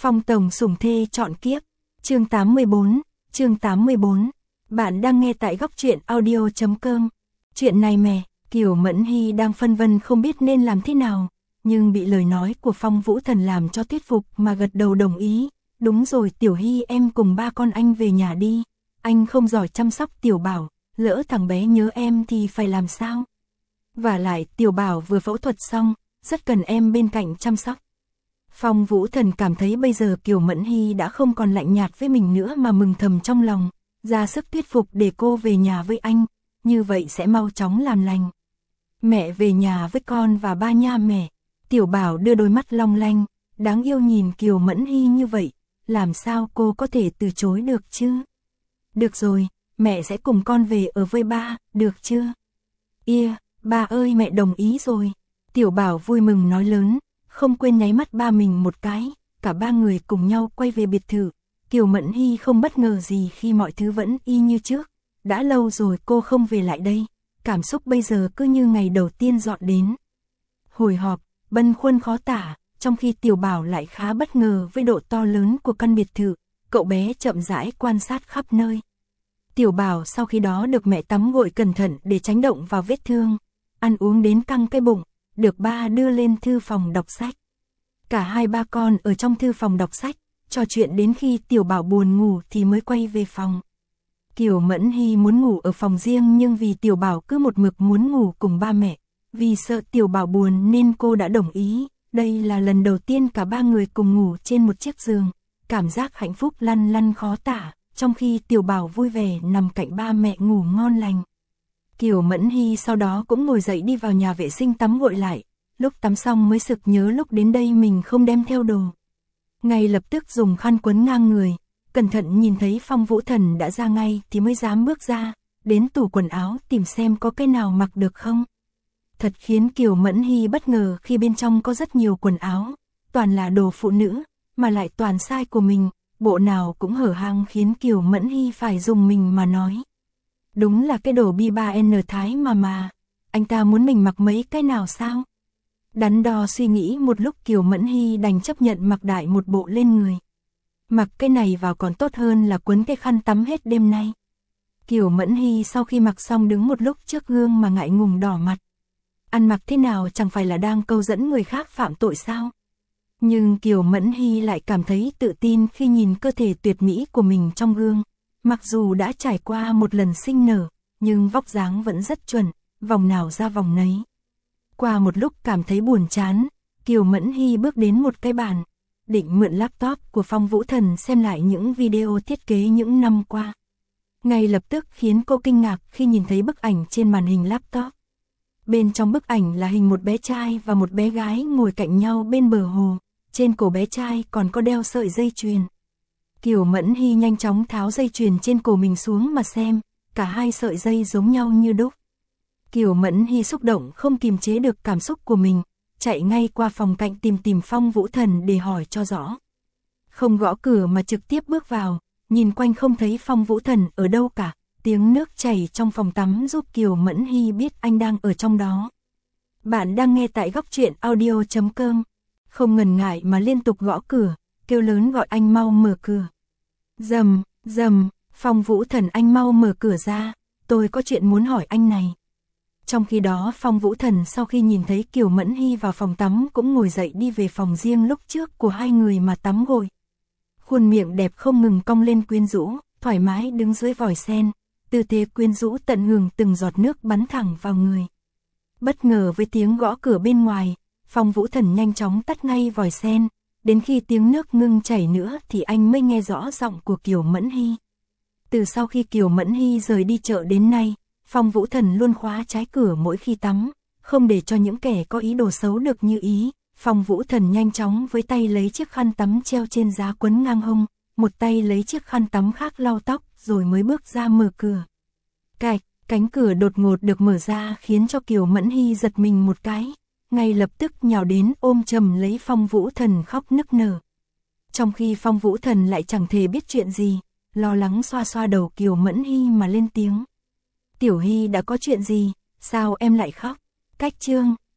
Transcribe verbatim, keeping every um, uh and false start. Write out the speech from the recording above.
Phong tổng sủng thê chọn kiếp, chương tám mươi bốn, chương tám mươi bốn. Bạn đang nghe tại góc truyện audio chấm com. Chuyện này mẹ, Kiều Mẫn Hy đang phân vân không biết nên làm thế nào, nhưng bị lời nói của Phong Vũ Thần làm cho thuyết phục mà gật đầu đồng ý. Đúng rồi Tiểu Hy, em cùng ba con anh về nhà đi, anh không giỏi chăm sóc Tiểu Bảo, lỡ thằng bé nhớ em thì phải làm sao? Vả lại Tiểu Bảo vừa phẫu thuật xong, rất cần em bên cạnh chăm sóc. Phong Vũ Thần cảm thấy bây giờ Kiều Mẫn Hy đã không còn lạnh nhạt với mình nữa mà mừng thầm trong lòng, ra sức thuyết phục để cô về nhà với anh, như vậy sẽ mau chóng làm lành. Mẹ về nhà với con và ba nha mẹ. Tiểu Bảo đưa đôi mắt long lanh, đáng yêu nhìn Kiều Mẫn Hy như vậy, làm sao cô có thể từ chối được chứ? Được rồi, mẹ sẽ cùng con về ở với ba, được chưa? Ia, yeah, ba ơi mẹ đồng ý rồi. Tiểu Bảo vui mừng nói lớn, không quên nháy mắt ba mình một cái, cả ba người cùng nhau quay về biệt thự. Kiều Mẫn Hy không bất ngờ gì khi mọi thứ vẫn y như trước, đã lâu rồi cô không về lại đây, cảm xúc bây giờ cứ như ngày đầu tiên dọn đến. Hồi hộp, bâng khuâng khó tả, trong khi Tiểu Bảo lại khá bất ngờ với độ to lớn của căn biệt thự, cậu bé chậm rãi quan sát khắp nơi. Tiểu Bảo sau khi đó được mẹ tắm gội cẩn thận để tránh động vào vết thương, ăn uống đến căng cái bụng, được ba đưa lên thư phòng đọc sách. Cả hai ba con ở trong thư phòng đọc sách, trò chuyện đến khi Tiểu Bảo buồn ngủ thì mới quay về phòng. Kiều Mẫn Hy muốn ngủ ở phòng riêng nhưng vì Tiểu Bảo cứ một mực muốn ngủ cùng ba mẹ, vì sợ Tiểu Bảo buồn nên cô đã đồng ý. Đây là lần đầu tiên cả ba người cùng ngủ trên một chiếc giường, cảm giác hạnh phúc lăn lăn khó tả, trong khi Tiểu Bảo vui vẻ nằm cạnh ba mẹ ngủ ngon lành. Kiều Mẫn Hy sau đó cũng ngồi dậy đi vào nhà vệ sinh tắm gội lại, lúc tắm xong mới sực nhớ lúc đến đây mình không đem theo đồ. Ngay lập tức dùng khăn quấn ngang người, cẩn thận nhìn thấy Phong Vũ Thần đã ra ngay thì mới dám bước ra, đến tủ quần áo tìm xem có cái nào mặc được không. Thật khiến Kiều Mẫn Hy bất ngờ khi bên trong có rất nhiều quần áo, toàn là đồ phụ nữ, mà lại toàn size của mình, bộ nào cũng hở hang khiến Kiều Mẫn Hy phải dùng mình mà nói. Đúng là cái đồ bi ba en Thái mà mà, anh ta muốn mình mặc mấy cái nào sao? Đắn đo suy nghĩ một lúc Kiều Mẫn Hy đành chấp nhận mặc đại một bộ lên người. Mặc cái này vào còn tốt hơn là quấn cái khăn tắm hết đêm nay. Kiều Mẫn Hy sau khi mặc xong đứng một lúc trước gương mà ngại ngùng đỏ mặt. Ăn mặc thế nào chẳng phải là đang câu dẫn người khác phạm tội sao? Nhưng Kiều Mẫn Hy lại cảm thấy tự tin khi nhìn cơ thể tuyệt mỹ của mình trong gương. Mặc dù đã trải qua một lần sinh nở, nhưng vóc dáng vẫn rất chuẩn, vòng nào ra vòng nấy. Qua một lúc cảm thấy buồn chán, Kiều Mẫn Hy bước đến một cái bàn, định mượn laptop của Phong Vũ Thần xem lại những video thiết kế những năm qua. Ngay lập tức khiến cô kinh ngạc khi nhìn thấy bức ảnh trên màn hình laptop. Bên trong bức ảnh là hình một bé trai và một bé gái ngồi cạnh nhau bên bờ hồ, trên cổ bé trai còn có đeo sợi dây chuyền. Kiều Mẫn Hy nhanh chóng tháo dây chuyền trên cổ mình xuống mà xem, cả hai sợi dây giống nhau như đúc. Kiều Mẫn Hy xúc động không kiềm chế được cảm xúc của mình, chạy ngay qua phòng cạnh tìm tìm Phong Vũ Thần để hỏi cho rõ. Không gõ cửa mà trực tiếp bước vào, nhìn quanh không thấy Phong Vũ Thần ở đâu cả, tiếng nước chảy trong phòng tắm giúp Kiều Mẫn Hy biết anh đang ở trong đó. Bạn đang nghe tại góc truyện audio chấm com, không ngần ngại mà liên tục gõ cửa, kêu lớn gọi anh mau mở cửa. Rầm, rầm, Phong Vũ Thần anh mau mở cửa ra, tôi có chuyện muốn hỏi anh này. Trong khi đó Phong Vũ Thần sau khi nhìn thấy Kiều Mẫn Hy vào phòng tắm cũng ngồi dậy đi về phòng riêng lúc trước của hai người mà tắm gội. Khuôn miệng đẹp không ngừng cong lên quyến rũ, thoải mái đứng dưới vòi sen, tư thế quyến rũ tận hưởng từng giọt nước bắn thẳng vào người. Bất ngờ với tiếng gõ cửa bên ngoài, Phong Vũ Thần nhanh chóng tắt ngay vòi sen, đến khi tiếng nước ngưng chảy nữa thì anh mới nghe rõ giọng của Kiều Mẫn Hy. Từ sau khi Kiều Mẫn Hy rời đi chợ đến nay, Phong Vũ Thần luôn khóa trái cửa mỗi khi tắm, không để cho những kẻ có ý đồ xấu được như ý. Phong Vũ Thần nhanh chóng với tay lấy chiếc khăn tắm treo trên giá quấn ngang hông, một tay lấy chiếc khăn tắm khác lau tóc rồi mới bước ra mở cửa. Cạch, cánh cửa đột ngột được mở ra khiến cho Kiều Mẫn Hy giật mình một cái, ngay lập tức nhào đến ôm chầm lấy Phong Vũ Thần khóc nức nở. Trong khi Phong Vũ Thần lại chẳng thể biết chuyện gì, lo lắng xoa xoa đầu Kiều Mẫn Hy mà lên tiếng. Tiểu Hy đã có chuyện gì, sao em lại khóc? Cách chương